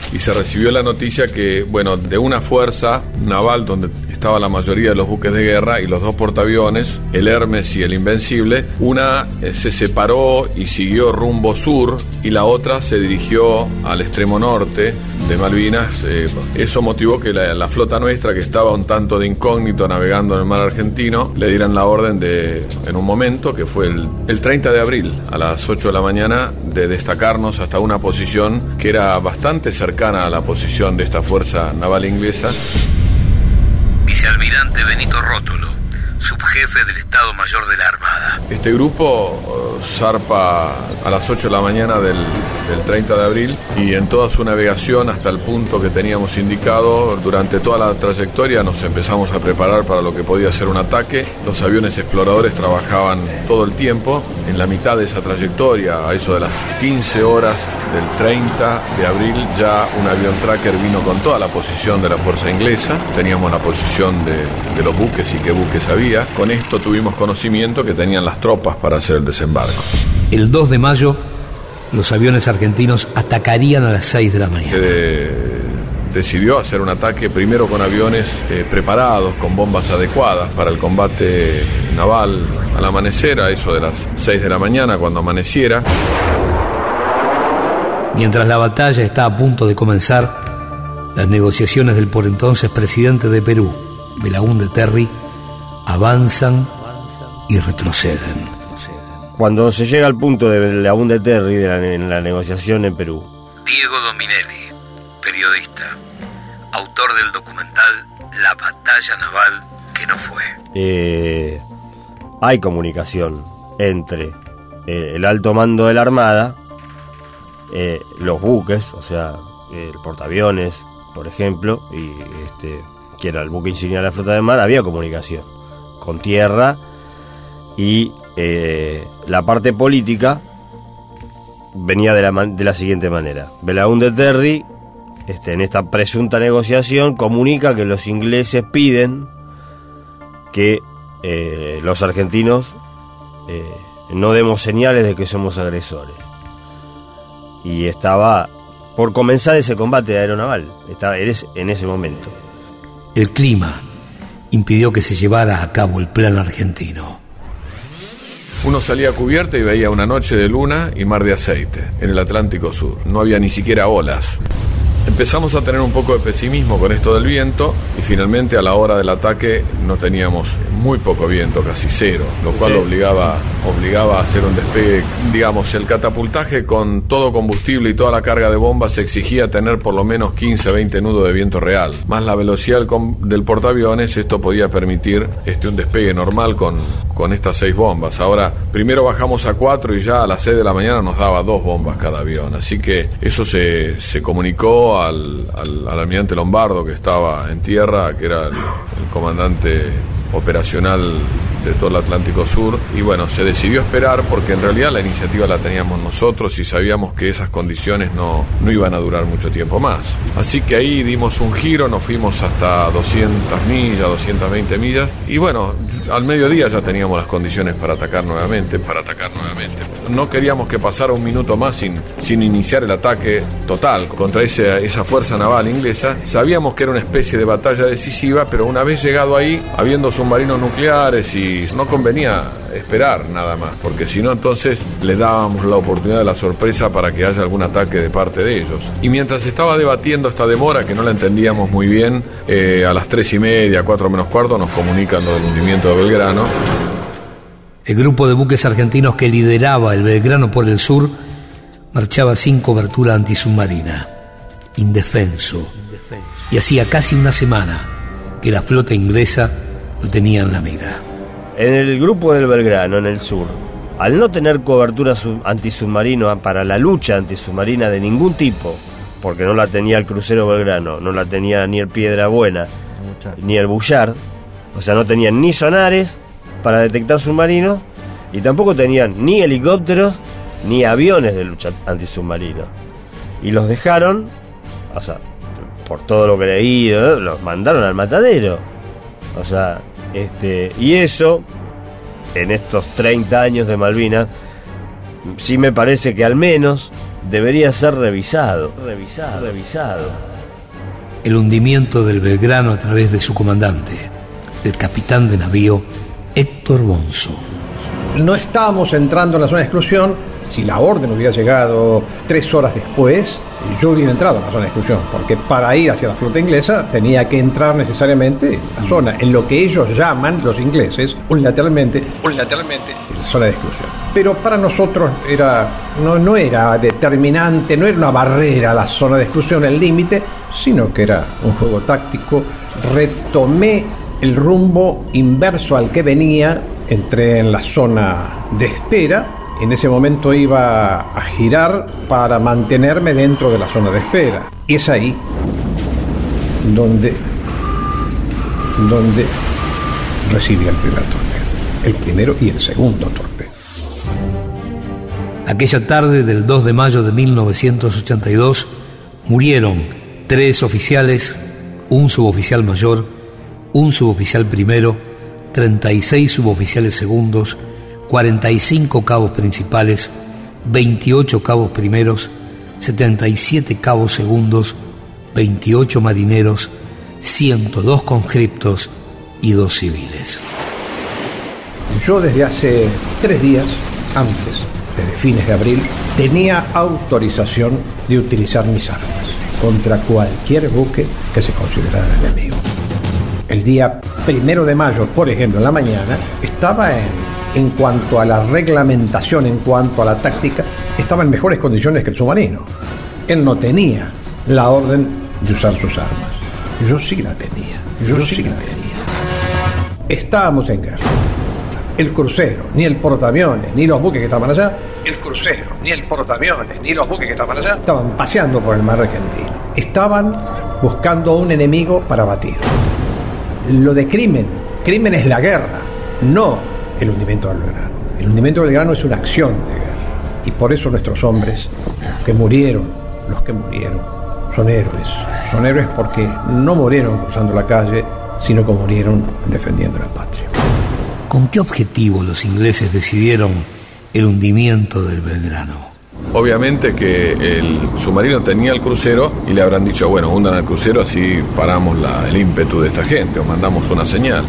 y se recibió la noticia que, bueno, de una fuerza naval donde estaba la mayoría de los buques de guerra y los dos portaaviones, el Hermes y el Invencible, una se separó y siguió rumbo sur y la otra se dirigió al extremo norte de Malvinas. Eso motivó que la flota nuestra, que estaba un tanto de incógnito navegando en el mar argentino, le dieran la orden en un momento, que fue el 30 de abril a las 8 de la mañana, de destacarnos hasta una posición que era bastante cercana a la posición de esta fuerza naval inglesa. Vicealmirante Benito Rótulo, subjefe del Estado Mayor de la Armada. Este grupo zarpa a las 8 de la mañana del 30 de abril y en toda su navegación hasta el punto que teníamos indicado, durante toda la trayectoria nos empezamos a preparar para lo que podía ser un ataque. Los aviones exploradores trabajaban todo el tiempo. En la mitad de esa trayectoria, a eso de las 15 horas del 30 de abril, ya un avión tracker vino con toda la posición de la fuerza inglesa. Teníamos la posición de los buques y qué buques había. Con esto tuvimos conocimiento que tenían las tropas para hacer el desembarco. El 2 de mayo, los aviones argentinos atacarían a las 6 de la mañana. Decidió hacer un ataque primero con aviones preparados, con bombas adecuadas para el combate naval al amanecer, a eso de las 6 de la mañana, cuando amaneciera. Mientras la batalla está a punto de comenzar, las negociaciones del por entonces presidente de Perú, Belaúnde Terry, avanzan y retroceden. Cuando se llega al punto de Belaúnde Terry en la negociación en Perú. Diego Dominelli, periodista, autor del documental La batalla naval que no fue. Hay comunicación entre el alto mando de la Armada, los buques, o sea, el portaaviones, por ejemplo, y que era el buque insignia de la flota de mar. Había comunicación con tierra y la parte política venía de la siguiente manera. Belaúnde Terry, en esta presunta negociación, comunica que los ingleses piden que los argentinos no demos señales de que somos agresores. Y estaba por comenzar ese combate aeronaval, eres en ese momento. El clima impidió que se llevara a cabo el plan argentino. Uno salía a cubierta y veía una noche de luna y mar de aceite en el Atlántico Sur. No había ni siquiera olas. Empezamos a tener un poco de pesimismo con esto del viento y finalmente a la hora del ataque no teníamos muy poco viento, casi cero, lo cual obligaba a hacer un despegue. Digamos, el catapultaje con todo combustible y toda la carga de bombas exigía tener por lo menos 15-20 nudos de viento real, más la velocidad del portaaviones. Esto podía permitir un despegue normal con estas 6 bombas. Ahora, primero bajamos a 4 y ya a las 6 de la mañana nos daba 2 bombas cada avión, así que eso se comunicó al almirante Lombardo, que estaba en tierra, que era el comandante operacional de todo el Atlántico Sur, y bueno, se decidió esperar porque en realidad la iniciativa la teníamos nosotros y sabíamos que esas condiciones no iban a durar mucho tiempo más. Así que ahí dimos un giro, nos fuimos hasta 200 millas, 220 millas, y bueno, al mediodía ya teníamos las condiciones para atacar nuevamente. No queríamos que pasara un minuto más sin iniciar el ataque total contra esa fuerza naval inglesa. Sabíamos que era una especie de batalla decisiva, pero una vez llegado ahí, habiendo submarinos nucleares, y no convenía esperar nada más, porque si no entonces les dábamos la oportunidad de la sorpresa para que haya algún ataque de parte de ellos. Y mientras estaba debatiendo esta demora, que no la entendíamos muy bien, a las 3:30, 4 menos cuarto, nos comunican lo del hundimiento de Belgrano. El grupo de buques argentinos que lideraba el Belgrano por el sur marchaba sin cobertura antisubmarina, indefenso, y hacía casi una semana que la flota inglesa lo tenía en la mira. En el grupo del Belgrano, en el sur, al no tener cobertura antisubmarina para la lucha antisubmarina de ningún tipo, porque no la tenía el crucero Belgrano, no la tenía ni el Piedrabuena, ni el Bullard, o sea, no tenían ni sonares para detectar submarinos, y tampoco tenían ni helicópteros ni aviones de lucha antisubmarina. Y los dejaron, o sea, por todo lo que he leído, los mandaron al matadero. O sea, y eso, en estos 30 años de Malvinas, sí me parece que al menos debería ser revisado. El hundimiento del Belgrano a través de su comandante, el capitán de navío Héctor Bonzo. No estábamos entrando en la zona de exclusión. Si la orden hubiera llegado 3 horas después, yo hubiera entrado en la zona de exclusión, porque para ir hacia la flota inglesa tenía que entrar necesariamente en la zona, en lo que ellos llaman, los ingleses, unilateralmente, zona de exclusión. Pero para nosotros no era determinante, no era una barrera la zona de exclusión, el límite, sino que era un juego táctico. Retomé el rumbo inverso al que venía, entré en la zona de espera. En ese momento iba a girar para mantenerme dentro de la zona de espera. Y es ahí donde recibí el primer torpedo. El primero y el segundo torpedo. Aquella tarde del 2 de mayo de 1982 murieron 3 oficiales, un suboficial mayor, un suboficial primero, 36 suboficiales segundos, 45 cabos principales, 28 cabos primeros, 77 cabos segundos, 28 marineros, 102 conscriptos y 2 civiles. Yo desde hace 3 días, antes, desde fines de abril, tenía autorización de utilizar mis armas contra cualquier buque que se considerara enemigo. El día 1 de mayo, por ejemplo, en la mañana, estaba en cuanto a la reglamentación, en cuanto a la táctica, estaba en mejores condiciones que el submarino. Él no tenía la orden de usar sus armas. Yo sí la tenía. Estábamos en guerra. El crucero, ni el portaaviones, ni los buques que estaban allá, estaban paseando por el mar argentino. Estaban buscando un enemigo para batir. Lo de crimen es la guerra, no el hundimiento del Belgrano. El hundimiento del Belgrano es una acción de guerra. Y por eso nuestros hombres, los que murieron, son héroes. Son héroes porque no murieron cruzando la calle, sino que murieron defendiendo la patria. ¿Con qué objetivo los ingleses decidieron el hundimiento del Belgrano? Obviamente que el submarino tenía el crucero y le habrán dicho, bueno, hundan al crucero, así paramos el ímpetu de esta gente, o mandamos una señal.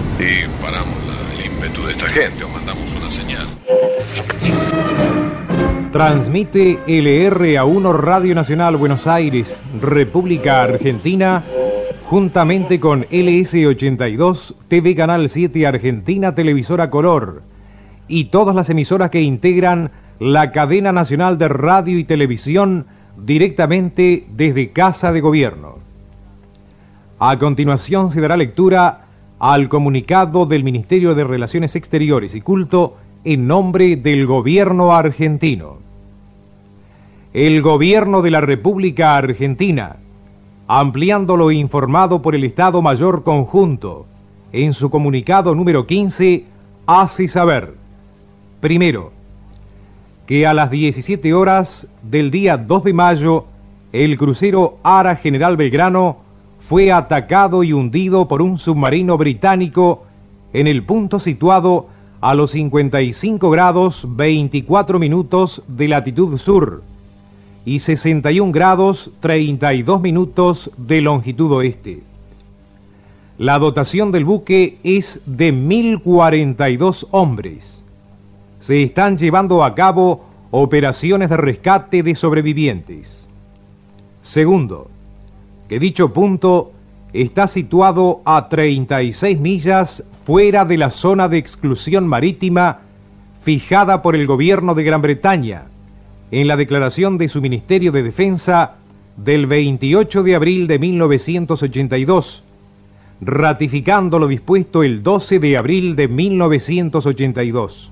Transmite LRA1 Radio Nacional Buenos Aires, República Argentina, juntamente con LS82, TV Canal 7 Argentina, Televisora Color, y todas las emisoras que integran la cadena nacional de radio y televisión directamente desde Casa de Gobierno. A continuación se dará lectura al comunicado del Ministerio de Relaciones Exteriores y Culto en nombre del Gobierno argentino. El Gobierno de la República Argentina, ampliando lo informado por el Estado Mayor Conjunto, en su comunicado número 15, hace saber: primero, que a las 17 horas del día 2 de mayo, el crucero Ara General Belgrano fue atacado y hundido por un submarino británico en el punto situado a los 55 grados 24 minutos de latitud sur y 61 grados 32 minutos de longitud oeste. La dotación del buque es de 1.042 hombres. Se están llevando a cabo operaciones de rescate de sobrevivientes. Segundo, que dicho punto está situado a 36 millas fuera de la zona de exclusión marítima fijada por el gobierno de Gran Bretaña en la declaración de su Ministerio de Defensa del 28 de abril de 1982, ratificando lo dispuesto el 12 de abril de 1982.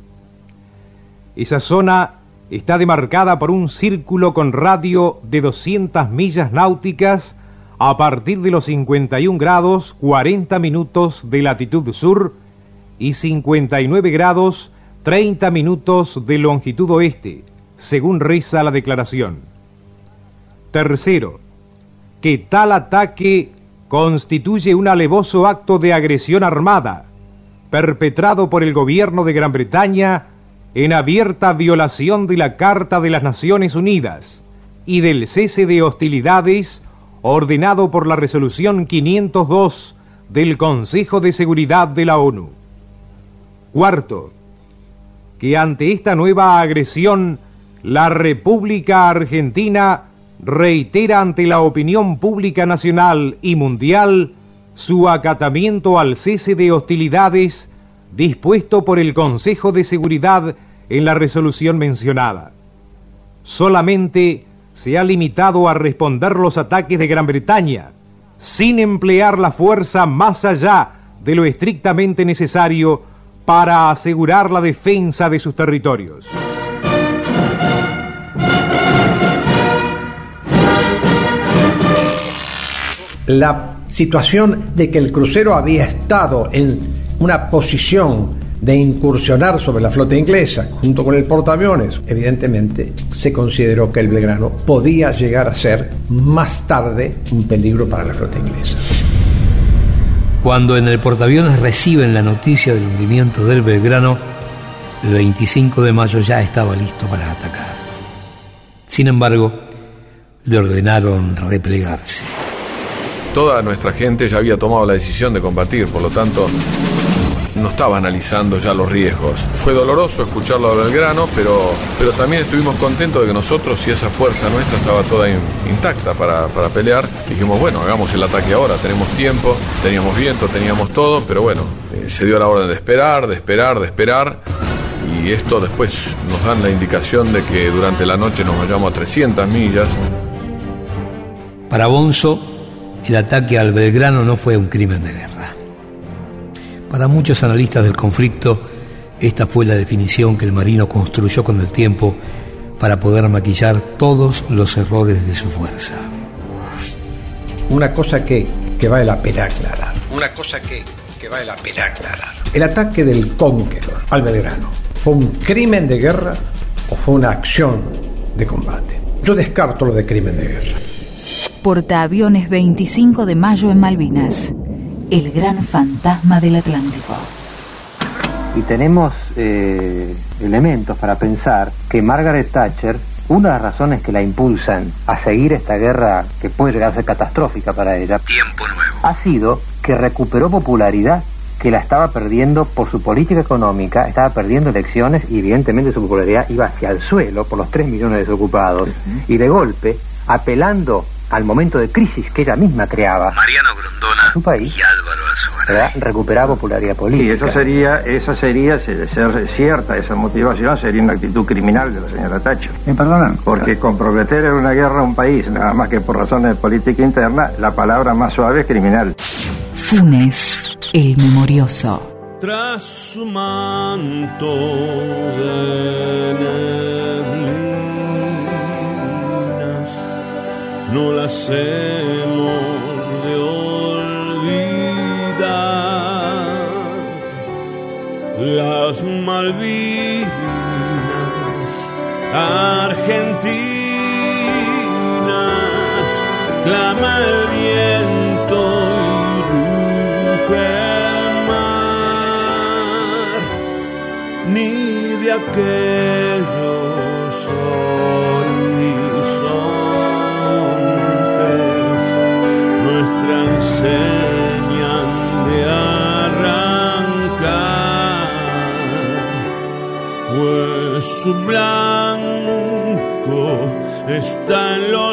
Esa zona está demarcada por un círculo con radio de 200 millas náuticas a partir de los 51 grados 40 minutos de latitud sur y 59 grados 30 minutos de longitud oeste, según reza la declaración. Tercero, que tal ataque constituye un alevoso acto de agresión armada perpetrado por el gobierno de Gran Bretaña en abierta violación de la Carta de las Naciones Unidas y del cese de hostilidades ordenado por la Resolución 502 del Consejo de Seguridad de la ONU. Cuarto, que ante esta nueva agresión, la República Argentina reitera ante la opinión pública nacional y mundial su acatamiento al cese de hostilidades dispuesto por el Consejo de Seguridad en la resolución mencionada. Solamente se ha limitado a responder los ataques de Gran Bretaña, sin emplear la fuerza más allá de lo estrictamente necesario para asegurar la defensa de sus territorios. La situación de que el crucero había estado en una posición de incursionar sobre la flota inglesa junto con el portaaviones, evidentemente se consideró que el Belgrano podía llegar a ser más tarde un peligro para la flota inglesa. Cuando en el portaaviones reciben la noticia del hundimiento del Belgrano, el 25 de mayo ya estaba listo para atacar. Sin embargo, le ordenaron replegarse. Toda nuestra gente ya había tomado la decisión de combatir, por lo tanto no estaba analizando ya los riesgos. Fue doloroso escucharlo a Belgrano, pero también estuvimos contentos de que nosotros, si esa fuerza nuestra estaba toda intacta para pelear, dijimos, bueno, hagamos el ataque ahora, tenemos tiempo, teníamos viento, teníamos todo, pero bueno, se dio la orden de esperar, y esto después nos dan la indicación de que durante la noche nos vayamos a 300 millas. Para Bonzo, el ataque al Belgrano no fue un crimen de guerra. Para muchos analistas del conflicto, esta fue la definición que el marino construyó con el tiempo para poder maquillar todos los errores de su fuerza. Una cosa que vale la pena aclarar. El ataque del Conqueror al Belgrano, ¿fue un crimen de guerra o fue una acción de combate? Yo descarto lo de crimen de guerra. Portaaviones 25 de mayo en Malvinas. El gran fantasma del Atlántico. Y tenemos elementos para pensar que Margaret Thatcher, una de las razones que la impulsan a seguir esta guerra que puede llegar a ser catastrófica para ella, tiempo nuevo, ha sido que recuperó popularidad que la estaba perdiendo por su política económica, estaba perdiendo elecciones y evidentemente su popularidad iba hacia el suelo por los 3 millones de desocupados. Y de golpe, apelando al momento de crisis que ella misma creaba, Mariano Grondona su país, y Álvaro Alzugaray, recuperaba popularidad política. Y esa sería, de ser cierta esa motivación, sería una actitud criminal de la señora Thatcher. ¿Me perdonan? Porque comprometer en una guerra a un país, nada más que por razones de política interna, la palabra más suave es criminal. Funes, el memorioso. Tras su manto de neblinas, no las hemos de olvidar. Las Malvinas argentinas, clama el viento y ruge el mar, ni de aquellos horizontes nuestra enseñan de arrancar, pues su blanco está en los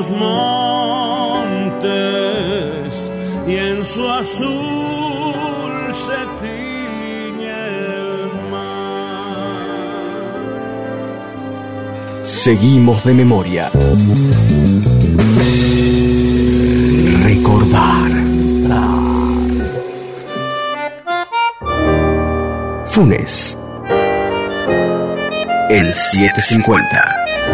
montes y en su azul se tiñe el mar. Seguimos de memoria. Recordar. Funes. El 750.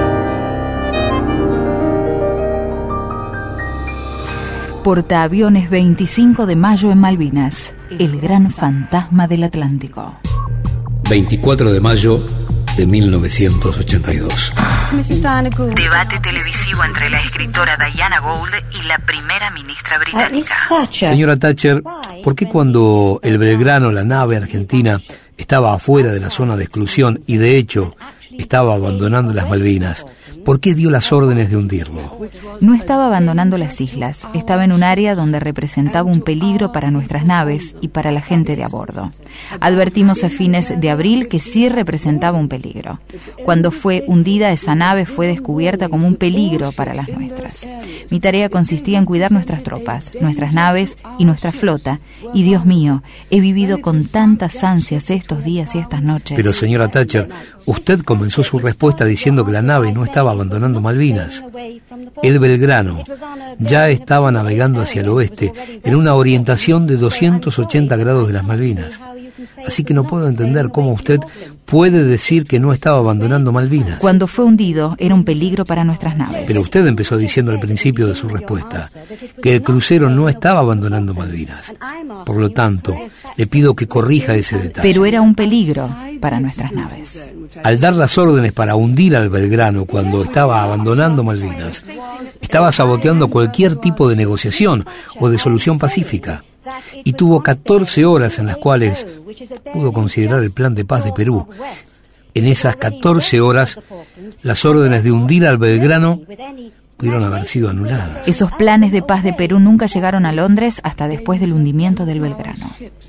Portaaviones 25 de mayo en Malvinas. El gran fantasma del Atlántico. 24 de mayo de 1982. Debate televisivo entre la escritora Diana Gould y la primera ministra británica. Señora Thatcher, ¿por qué cuando el Belgrano, la nave argentina, estaba afuera de la zona de exclusión y de hecho estaba abandonando las Malvinas, ¿por qué dio las órdenes de hundirlo? No estaba abandonando las islas, estaba en un área donde representaba un peligro para nuestras naves y para la gente de a bordo. Advertimos a fines de abril que sí representaba un peligro. Cuando fue hundida, esa nave fue descubierta como un peligro para las nuestras. Mi tarea consistía en cuidar nuestras tropas, nuestras naves y nuestra flota. Y Dios mío, he vivido con tantas ansias estos días y estas noches. Pero señora Thatcher, usted comenzó su respuesta diciendo que la nave no estaba abandonando Malvinas. El Belgrano ya estaba navegando hacia el oeste en una orientación de 280 grados de las Malvinas. Así que no puedo entender cómo usted puede decir que no estaba abandonando Malvinas. Cuando fue hundido, era un peligro para nuestras naves. Pero usted empezó diciendo al principio de su respuesta que el crucero no estaba abandonando Malvinas. Por lo tanto, le pido que corrija ese detalle. Pero era un peligro para nuestras naves. Al dar las órdenes para hundir al Belgrano cuando estaba abandonando Malvinas, estaba saboteando cualquier tipo de negociación o de solución pacífica. Y tuvo 14 horas en las cuales pudo considerar el plan de paz de Perú. En esas 14 horas, las órdenes de hundir al Belgrano pudieron haber sido anuladas. Esos planes de paz de Perú nunca llegaron a Londres hasta después del hundimiento del Belgrano.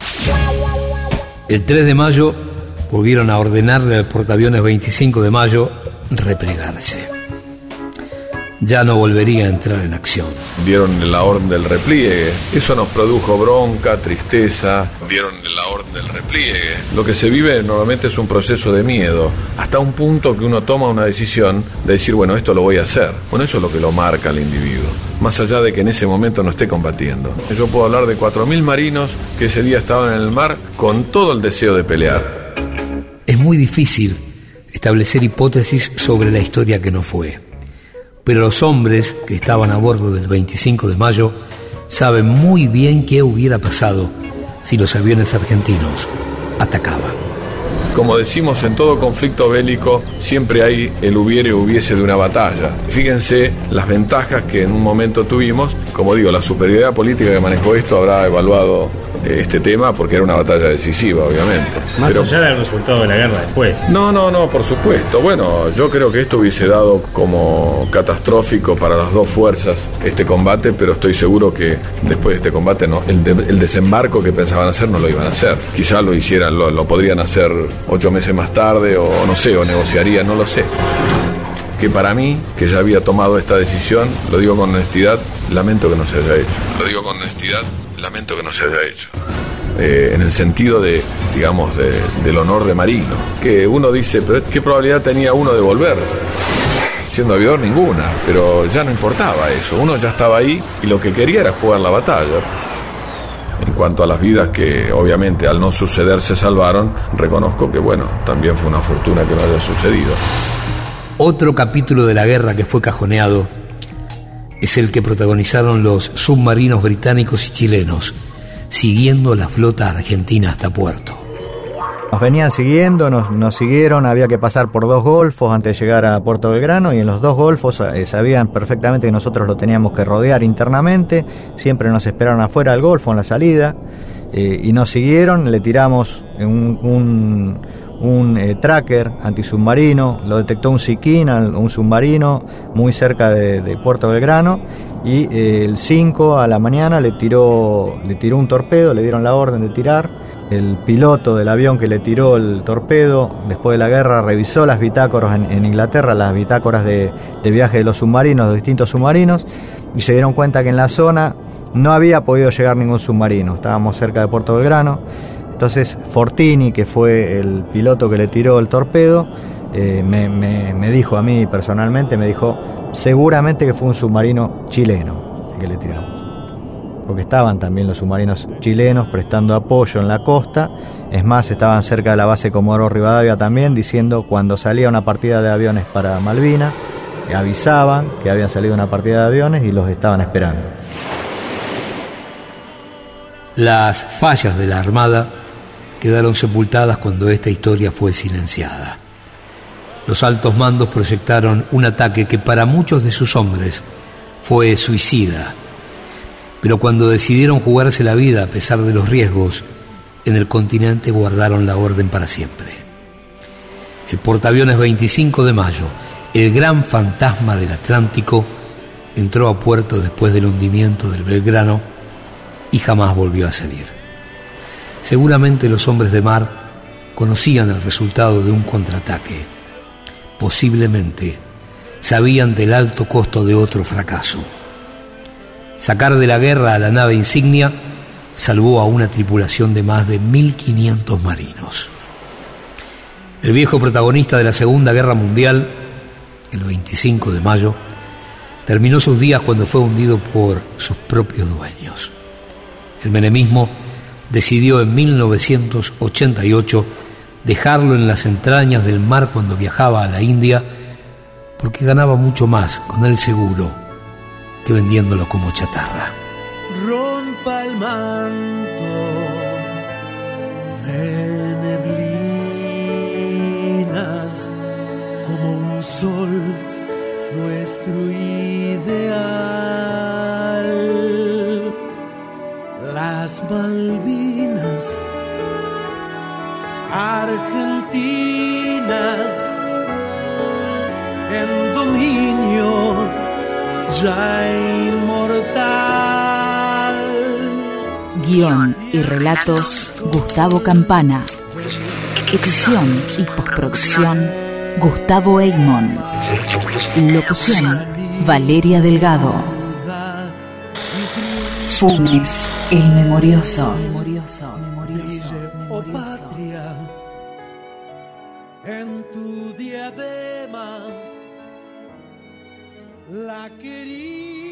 El 3 de mayo volvieron a ordenarle al portaaviones 25 de mayo replegarse. Ya no volvería a entrar en acción. Dieron la orden del repliegue. Eso nos produjo bronca, tristeza. Dieron la orden del repliegue. Lo que se vive normalmente es un proceso de miedo, hasta un punto que uno toma una decisión de decir, bueno, esto lo voy a hacer. Bueno, eso es lo que lo marca al individuo, más allá de que en ese momento no esté combatiendo. Yo puedo hablar de 4.000 marinos que ese día estaban en el mar con todo el deseo de pelear. Es muy difícil establecer hipótesis sobre la historia que no fue. Pero los hombres que estaban a bordo del 25 de mayo saben muy bien qué hubiera pasado si los aviones argentinos atacaban. Como decimos, en todo conflicto bélico siempre hay el hubiera y hubiese de una batalla. Fíjense las ventajas que en un momento tuvimos. Como digo, la superioridad política que manejó esto habrá evaluado este tema porque era una batalla decisiva, obviamente. Más allá del resultado de la guerra después. No, por supuesto. Bueno, yo creo que esto hubiese dado como catastrófico para las dos fuerzas este combate, pero estoy seguro que después de este combate no, el desembarco que pensaban hacer no lo iban a hacer. Quizás lo hicieran, lo podrían hacer 8 meses más tarde o no sé, o negociarían, no lo sé. Que para mí, que ya había tomado esta decisión, lo digo con honestidad, lamento que no se haya hecho. Lo digo con honestidad, lamento que no se haya hecho. En el sentido de, digamos, del honor de marino. Que uno dice, pero ¿qué probabilidad tenía uno de volver? Siendo aviador, ninguna, pero ya no importaba eso. Uno ya estaba ahí y lo que quería era jugar la batalla. En cuanto a las vidas que obviamente al no suceder se salvaron, reconozco que bueno, también fue una fortuna que no haya sucedido. Otro capítulo de la guerra que fue cajoneado es el que protagonizaron los submarinos británicos y chilenos, siguiendo la flota argentina hasta puerto. Nos venían siguiendo, nos siguieron, había que pasar por 2 golfos antes de llegar a Puerto Belgrano, y en los 2 golfos sabían perfectamente que nosotros lo teníamos que rodear internamente, siempre nos esperaron afuera del golfo en la salida, y nos siguieron, le tiramos un tracker antisubmarino, lo detectó un Siquín, un submarino muy cerca de Puerto Belgrano, y el 5 a la mañana le tiró un torpedo, le dieron la orden de tirar. El piloto del avión que le tiró el torpedo, después de la guerra, revisó las bitácoras en Inglaterra, las bitácoras de viaje de los submarinos, de distintos submarinos, y se dieron cuenta que en la zona no había podido llegar ningún submarino, estábamos cerca de Puerto Belgrano. Entonces Fortini, que fue el piloto que le tiró el torpedo, me dijo a mí personalmente, me dijo, seguramente que fue un submarino chileno que le tiramos. Porque estaban también los submarinos chilenos prestando apoyo en la costa. Es más, estaban cerca de la base Comodoro Rivadavia también, diciendo cuando salía una partida de aviones para Malvinas, avisaban que había salido una partida de aviones y los estaban esperando. Las fallas de la Armada quedaron sepultadas cuando esta historia fue silenciada. Los altos mandos proyectaron un ataque que para muchos de sus hombres fue suicida. Pero cuando decidieron jugarse la vida a pesar de los riesgos, en el continente guardaron la orden para siempre. El portaaviones 25 de mayo, el gran fantasma del Atlántico, entró a puerto después del hundimiento del Belgrano y jamás volvió a salir. Seguramente los hombres de mar conocían el resultado de un contraataque. Posiblemente sabían del alto costo de otro fracaso. Sacar de la guerra a la nave insignia salvó a una tripulación de más de 1.500 marinos. El viejo protagonista de la Segunda Guerra Mundial, el 25 de mayo, terminó sus días cuando fue hundido por sus propios dueños. El menemismo decidió en 1988 dejarlo en las entrañas del mar cuando viajaba a la India, porque ganaba mucho más con el seguro que vendiéndolo como chatarra. Rompa el manto de neblinas como un sol nuestro ideal. Las Malvinas argentinas en dominio ya inmortal. Guión y relatos Gustavo Campana. Edición y postproducción Gustavo Eymon. Locución Valeria Delgado. Funes, el memorioso. Oh patria, en tu diadema la quería.